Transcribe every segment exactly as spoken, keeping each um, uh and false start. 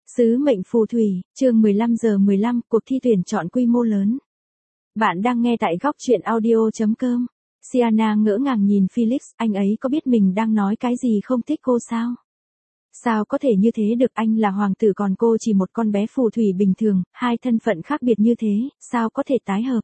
Sứ mệnh phù thủy, chương mười lăm giờ mười lăm, cuộc thi tuyển chọn quy mô lớn. Bạn đang nghe tại góc truyện audio chấm com. Sienna ngỡ ngàng nhìn Felix, anh ấy có biết mình đang nói cái gì không thích cô sao? Sao có thể như thế được, anh là hoàng tử còn cô chỉ một con bé phù thủy bình thường, hai thân phận khác biệt như thế, sao có thể tái hợp?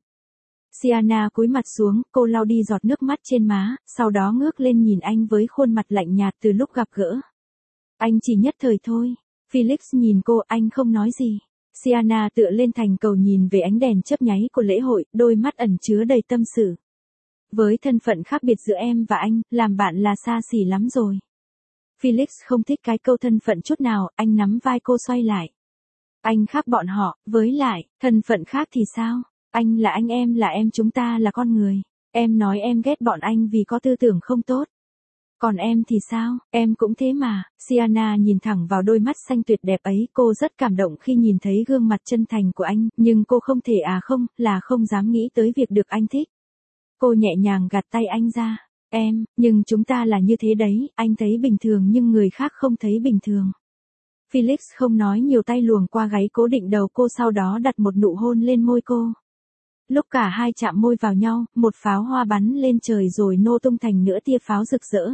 Sienna cúi mặt xuống, cô lau đi giọt nước mắt trên má, sau đó ngước lên nhìn anh với khuôn mặt lạnh nhạt từ lúc gặp gỡ. Anh chỉ nhất thời thôi. Felix nhìn cô, anh không nói gì. Sienna tựa lên thành cầu nhìn về ánh đèn chớp nháy của lễ hội, đôi mắt ẩn chứa đầy tâm sự. Với thân phận khác biệt giữa em và anh, làm bạn là xa xỉ lắm rồi. Felix không thích cái câu thân phận chút nào, anh nắm vai cô xoay lại. Anh khác bọn họ, với lại, thân phận khác thì sao? Anh là anh, em là em, chúng ta là con người. Em nói em ghét bọn anh vì có tư tưởng không tốt. Còn em thì sao, em cũng thế mà. Sienna nhìn thẳng vào đôi mắt xanh tuyệt đẹp ấy, cô rất cảm động khi nhìn thấy gương mặt chân thành của anh, nhưng cô không thể à không, là không dám nghĩ tới việc được anh thích. Cô nhẹ nhàng gạt tay anh ra. Em, nhưng chúng ta là như thế đấy, anh thấy bình thường nhưng người khác không thấy bình thường. Felix không nói nhiều, tay luồn qua gáy cố định đầu cô, sau đó đặt một nụ hôn lên môi cô. Lúc cả hai chạm môi vào nhau, một pháo hoa bắn lên trời rồi nô tung thành nửa tia pháo rực rỡ.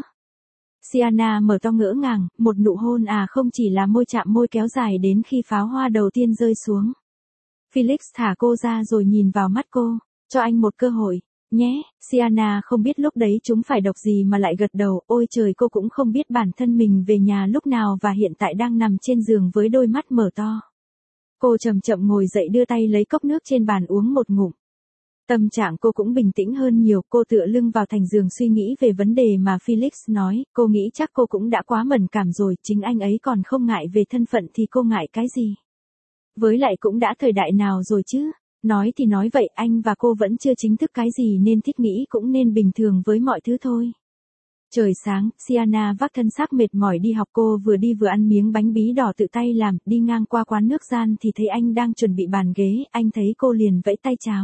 Sienna mở to ngỡ ngàng, một nụ hôn à không chỉ là môi chạm môi kéo dài đến khi pháo hoa đầu tiên rơi xuống. Felix thả cô ra rồi nhìn vào mắt cô, cho anh một cơ hội, nhé. Sienna không biết lúc đấy chúng phải đọc gì mà lại gật đầu, ôi trời, cô cũng không biết bản thân mình về nhà lúc nào và hiện tại đang nằm trên giường với đôi mắt mở to. Cô chậm chậm ngồi dậy, đưa tay lấy cốc nước trên bàn uống một ngụm. Tâm trạng cô cũng bình tĩnh hơn nhiều, cô tựa lưng vào thành giường suy nghĩ về vấn đề mà Felix nói, cô nghĩ chắc cô cũng đã quá mẫn cảm rồi, chính anh ấy còn không ngại về thân phận thì cô ngại cái gì. Với lại cũng đã thời đại nào rồi chứ, nói thì nói vậy, anh và cô vẫn chưa chính thức cái gì nên thiết nghĩ cũng nên bình thường với mọi thứ thôi. Trời sáng, Sienna vác thân xác mệt mỏi đi học, cô vừa đi vừa ăn miếng bánh bí đỏ tự tay làm, đi ngang qua quán nước gian thì thấy anh đang chuẩn bị bàn ghế, anh thấy cô liền vẫy tay chào.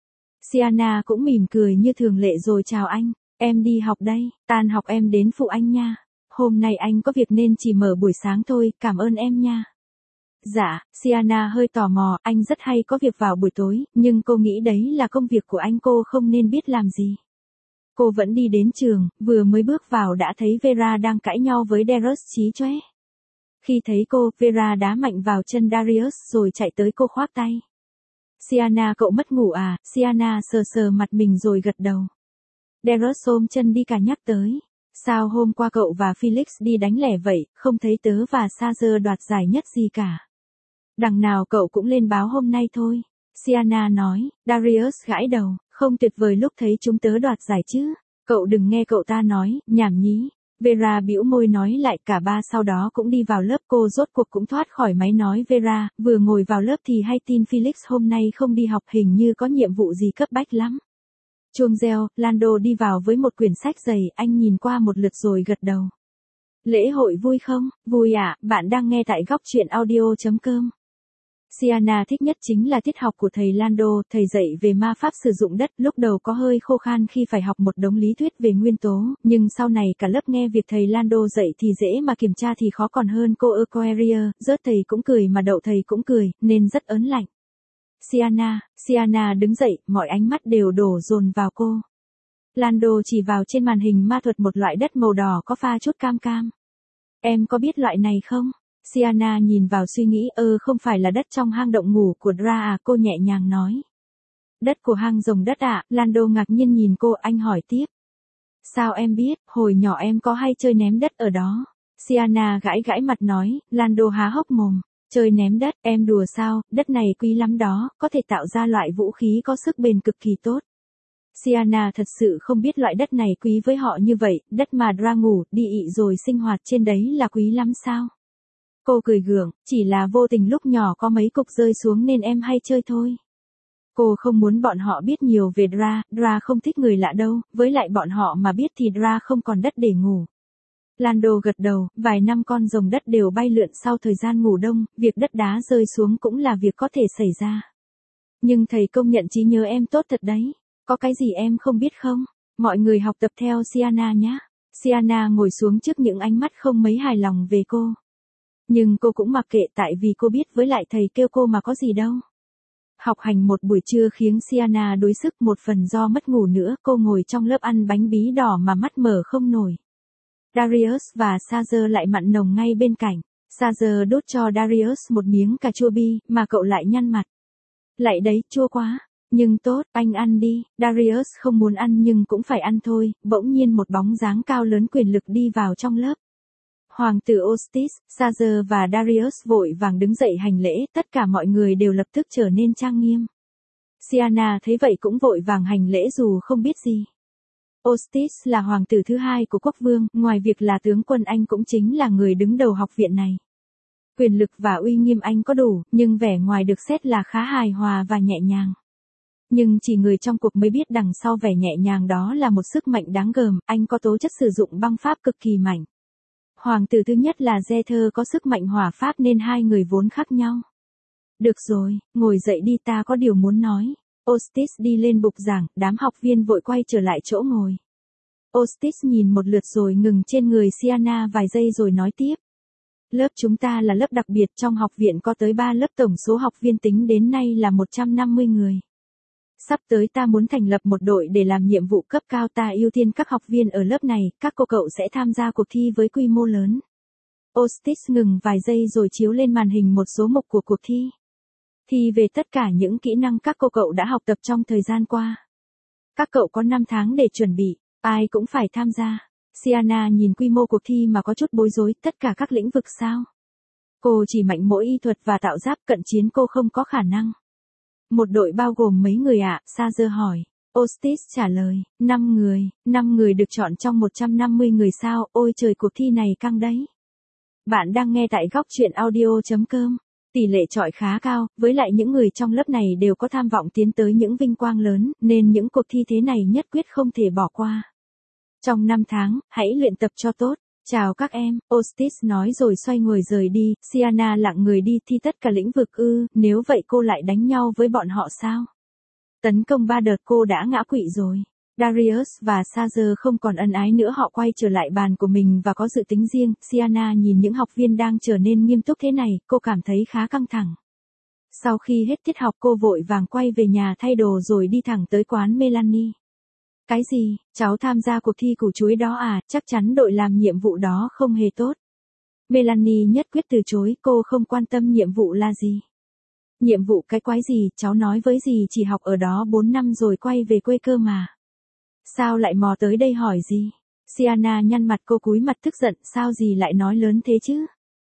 Sienna cũng mỉm cười như thường lệ rồi chào anh, em đi học đây, tan học em đến phụ anh nha. Hôm nay anh có việc nên chỉ mở buổi sáng thôi, cảm ơn em nha. Dạ, Sienna hơi tò mò, anh rất hay có việc vào buổi tối, nhưng cô nghĩ đấy là công việc của anh, cô không nên biết làm gì. Cô vẫn đi đến trường, vừa mới bước vào đã thấy Vera đang cãi nhau với Darius chí chóe. Khi thấy cô, Vera đá mạnh vào chân Darius rồi chạy tới cô khoác tay. Sienna, cậu mất ngủ à? Sienna sờ sờ mặt mình rồi gật đầu. Darius ôm chân đi cả nhắc tới. Sao hôm qua cậu và Felix đi đánh lẻ vậy, không thấy tớ và Sager đoạt giải nhất gì cả. Đằng nào cậu cũng lên báo hôm nay thôi. Sienna nói, Darius gãi đầu, không tuyệt vời lúc thấy chúng tớ đoạt giải chứ. Cậu đừng nghe cậu ta nói, nhảm nhí. Vera bĩu môi nói lại, cả ba sau đó cũng đi vào lớp, cô rốt cuộc cũng thoát khỏi máy nói. Vera, vừa ngồi vào lớp thì hay tin Felix hôm nay không đi học, hình như có nhiệm vụ gì cấp bách lắm. Chuông reo, Lando đi vào với một quyển sách dày, anh nhìn qua một lượt rồi gật đầu. Lễ hội vui không? Vui ạ, à, bạn đang nghe tại góc truyện audio chấm com. Sienna thích nhất chính là tiết học của thầy Lando, thầy dạy về ma pháp sử dụng đất, lúc đầu có hơi khô khan khi phải học một đống lý thuyết về nguyên tố, nhưng sau này cả lớp nghe việc thầy Lando dạy thì dễ mà kiểm tra thì khó còn hơn. Cô Aquaria, rớt thầy cũng cười mà đậu thầy cũng cười, nên rất ớn lạnh. Sienna, Sienna đứng dậy, mọi ánh mắt đều đổ dồn vào cô. Lando chỉ vào trên màn hình ma thuật một loại đất màu đỏ có pha chút cam cam. Em có biết loại này không? Sienna nhìn vào suy nghĩ, ơ không phải là đất trong hang động ngủ của Dra à, cô nhẹ nhàng nói. Đất của hang rồng đất ạ, à? Lando ngạc nhiên nhìn cô, anh hỏi tiếp. Sao em biết, hồi nhỏ em có hay chơi ném đất ở đó? Sienna gãi gãi mặt nói, Lando há hốc mồm. Chơi ném đất, em đùa sao, đất này quý lắm đó, có thể tạo ra loại vũ khí có sức bền cực kỳ tốt. Sienna thật sự không biết loại đất này quý với họ như vậy, đất mà Dra ngủ, đi ị rồi sinh hoạt trên đấy là quý lắm sao? Cô cười gượng, chỉ là vô tình lúc nhỏ có mấy cục rơi xuống nên em hay chơi thôi. Cô không muốn bọn họ biết nhiều về Dra, Dra không thích người lạ đâu, với lại bọn họ mà biết thì Dra không còn đất để ngủ. Lando gật đầu, vài năm con rồng đất đều bay lượn sau thời gian ngủ đông, việc đất đá rơi xuống cũng là việc có thể xảy ra. Nhưng thầy công nhận trí nhớ em tốt thật đấy, có cái gì em không biết không? Mọi người học tập theo Sienna nhé. Sienna ngồi xuống trước những ánh mắt không mấy hài lòng về cô. Nhưng cô cũng mặc kệ tại vì cô biết với lại thầy kêu cô mà có gì đâu. Học hành một buổi trưa khiến Sienna đuối sức, một phần do mất ngủ nữa, cô ngồi trong lớp ăn bánh bí đỏ mà mắt mở không nổi. Darius và Sazer lại mặn nồng ngay bên cạnh. Sazer đút cho Darius một miếng cà chua bi, mà cậu lại nhăn mặt. Lại đấy, chua quá. Nhưng tốt, anh ăn đi. Darius không muốn ăn nhưng cũng phải ăn thôi. Bỗng nhiên một bóng dáng cao lớn quyền lực đi vào trong lớp. Hoàng tử Ostis, Sazer và Darius vội vàng đứng dậy hành lễ, tất cả mọi người đều lập tức trở nên trang nghiêm. Sienna thấy vậy cũng vội vàng hành lễ dù không biết gì. Ostis là hoàng tử thứ hai của quốc vương, ngoài việc là tướng quân anh cũng chính là người đứng đầu học viện này. Quyền lực và uy nghiêm anh có đủ, nhưng vẻ ngoài được xét là khá hài hòa và nhẹ nhàng. Nhưng chỉ người trong cuộc mới biết đằng sau vẻ nhẹ nhàng đó là một sức mạnh đáng gờm, anh có tố chất sử dụng băng pháp cực kỳ mạnh. Hoàng tử thứ nhất là Zethar có sức mạnh hỏa pháp nên hai người vốn khác nhau. Được rồi, ngồi dậy đi, ta có điều muốn nói. Ostis đi lên bục giảng, đám học viên vội quay trở lại chỗ ngồi. Ostis nhìn một lượt rồi ngừng trên người Sienna vài giây rồi nói tiếp. Lớp chúng ta là lớp đặc biệt, trong học viện có tới ba lớp, tổng số học viên tính đến nay là một trăm năm mươi người. Sắp tới ta muốn thành lập một đội để làm nhiệm vụ cấp cao, ta ưu tiên các học viên ở lớp này, các cô cậu sẽ tham gia cuộc thi với quy mô lớn. Ostis ngừng vài giây rồi chiếu lên màn hình một số mục của cuộc thi. Thi về tất cả những kỹ năng các cô cậu đã học tập trong thời gian qua. Các cậu có năm tháng để chuẩn bị, ai cũng phải tham gia. Sienna nhìn quy mô cuộc thi mà có chút bối rối, tất cả các lĩnh vực sao? Cô chỉ mạnh mỗi y thuật và tạo giáp, cận chiến cô không có khả năng. Một đội bao gồm mấy người ạ? À? Sazer hỏi. Ostis trả lời, năm người, năm người được chọn trong một trăm năm mươi người sao, ôi trời, cuộc thi này căng đấy. Bạn đang nghe tại góc truyện audio chấm com. Tỷ lệ chọi khá cao, với lại những người trong lớp này đều có tham vọng tiến tới những vinh quang lớn, nên những cuộc thi thế này nhất quyết không thể bỏ qua. Trong năm tháng, hãy luyện tập cho tốt. Chào các em, Ostis nói rồi xoay người rời đi. Sienna lặng người đi. Thi tất cả lĩnh vực ư? Nếu vậy cô lại đánh nhau với bọn họ sao? Tấn công ba đợt cô đã ngã quỵ rồi. Darius và Sazer không còn ân ái nữa, họ quay trở lại bàn của mình và có dự tính riêng. Sienna nhìn những học viên đang trở nên nghiêm túc thế này, cô cảm thấy khá căng thẳng. Sau khi hết tiết học cô vội vàng quay về nhà thay đồ rồi đi thẳng tới quán Melanie. Cái gì, cháu tham gia cuộc thi củ chuối đó à? Chắc chắn đội làm nhiệm vụ đó không hề tốt. Melanie nhất quyết từ chối, cô không quan tâm nhiệm vụ là gì. Nhiệm vụ cái quái gì, cháu nói với gì chỉ học ở đó bốn năm rồi quay về quê cơ mà. Sao lại mò tới đây hỏi gì? Sienna nhăn mặt, cô cúi mặt tức giận, sao gì lại nói lớn thế chứ?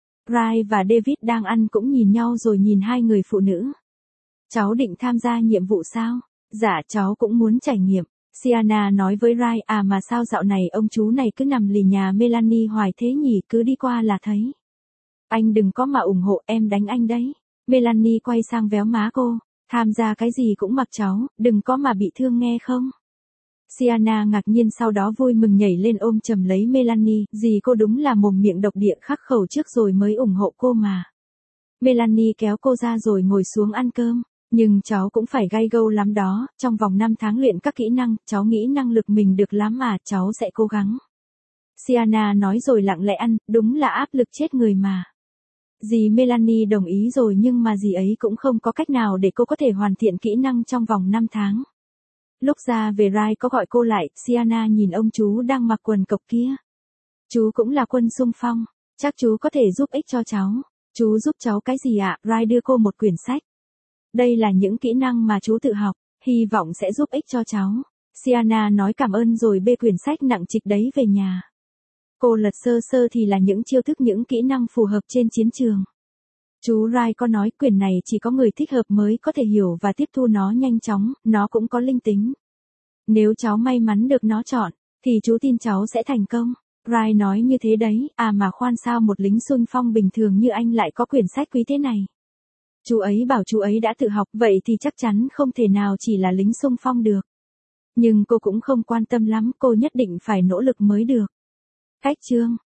Rai và David đang ăn cũng nhìn nhau rồi nhìn hai người phụ nữ. Cháu định tham gia nhiệm vụ sao? Dạ cháu cũng muốn trải nghiệm. Sienna nói với Rai, à mà sao dạo này ông chú này cứ nằm lì nhà Melanie hoài thế nhỉ, cứ đi qua là thấy. Anh đừng có mà ủng hộ, em đánh anh đấy. Melanie quay sang véo má cô, tham gia cái gì cũng mặc cháu, đừng có mà bị thương nghe không. Sienna ngạc nhiên sau đó vui mừng nhảy lên ôm chầm lấy Melanie, dì cô đúng là mồm miệng độc địa, khắc khẩu trước rồi mới ủng hộ cô mà. Melanie kéo cô ra rồi ngồi xuống ăn cơm. Nhưng cháu cũng phải gay go lắm đó, trong vòng năm tháng luyện các kỹ năng, cháu nghĩ năng lực mình được lắm mà, cháu sẽ cố gắng. Sienna nói rồi lặng lẽ ăn, đúng là áp lực chết người mà. Dì Melanie đồng ý rồi nhưng mà dì ấy cũng không có cách nào để cô có thể hoàn thiện kỹ năng trong vòng năm tháng. Lúc ra về Rai có gọi cô lại, Sienna nhìn ông chú đang mặc quần cộc kia. Chú cũng là quân xung phong, chắc chú có thể giúp ích cho cháu. Chú giúp cháu cái gì ạ? Rai đưa cô một quyển sách. Đây là những kỹ năng mà chú tự học, hy vọng sẽ giúp ích cho cháu. Sienna nói cảm ơn rồi bê quyển sách nặng trịch đấy về nhà. Cô lật sơ sơ thì là những chiêu thức, những kỹ năng phù hợp trên chiến trường. Chú Rai có nói quyển này chỉ có người thích hợp mới có thể hiểu và tiếp thu nó nhanh chóng, nó cũng có linh tính. Nếu cháu may mắn được nó chọn, thì chú tin cháu sẽ thành công. Rai nói như thế đấy, à mà khoan, sao một lính xung phong bình thường như anh lại có quyển sách quý thế này? Chú ấy bảo chú ấy đã tự học, vậy thì chắc chắn không thể nào chỉ là lính xung phong được. Nhưng cô cũng không quan tâm lắm, cô nhất định phải nỗ lực mới được. Cách chương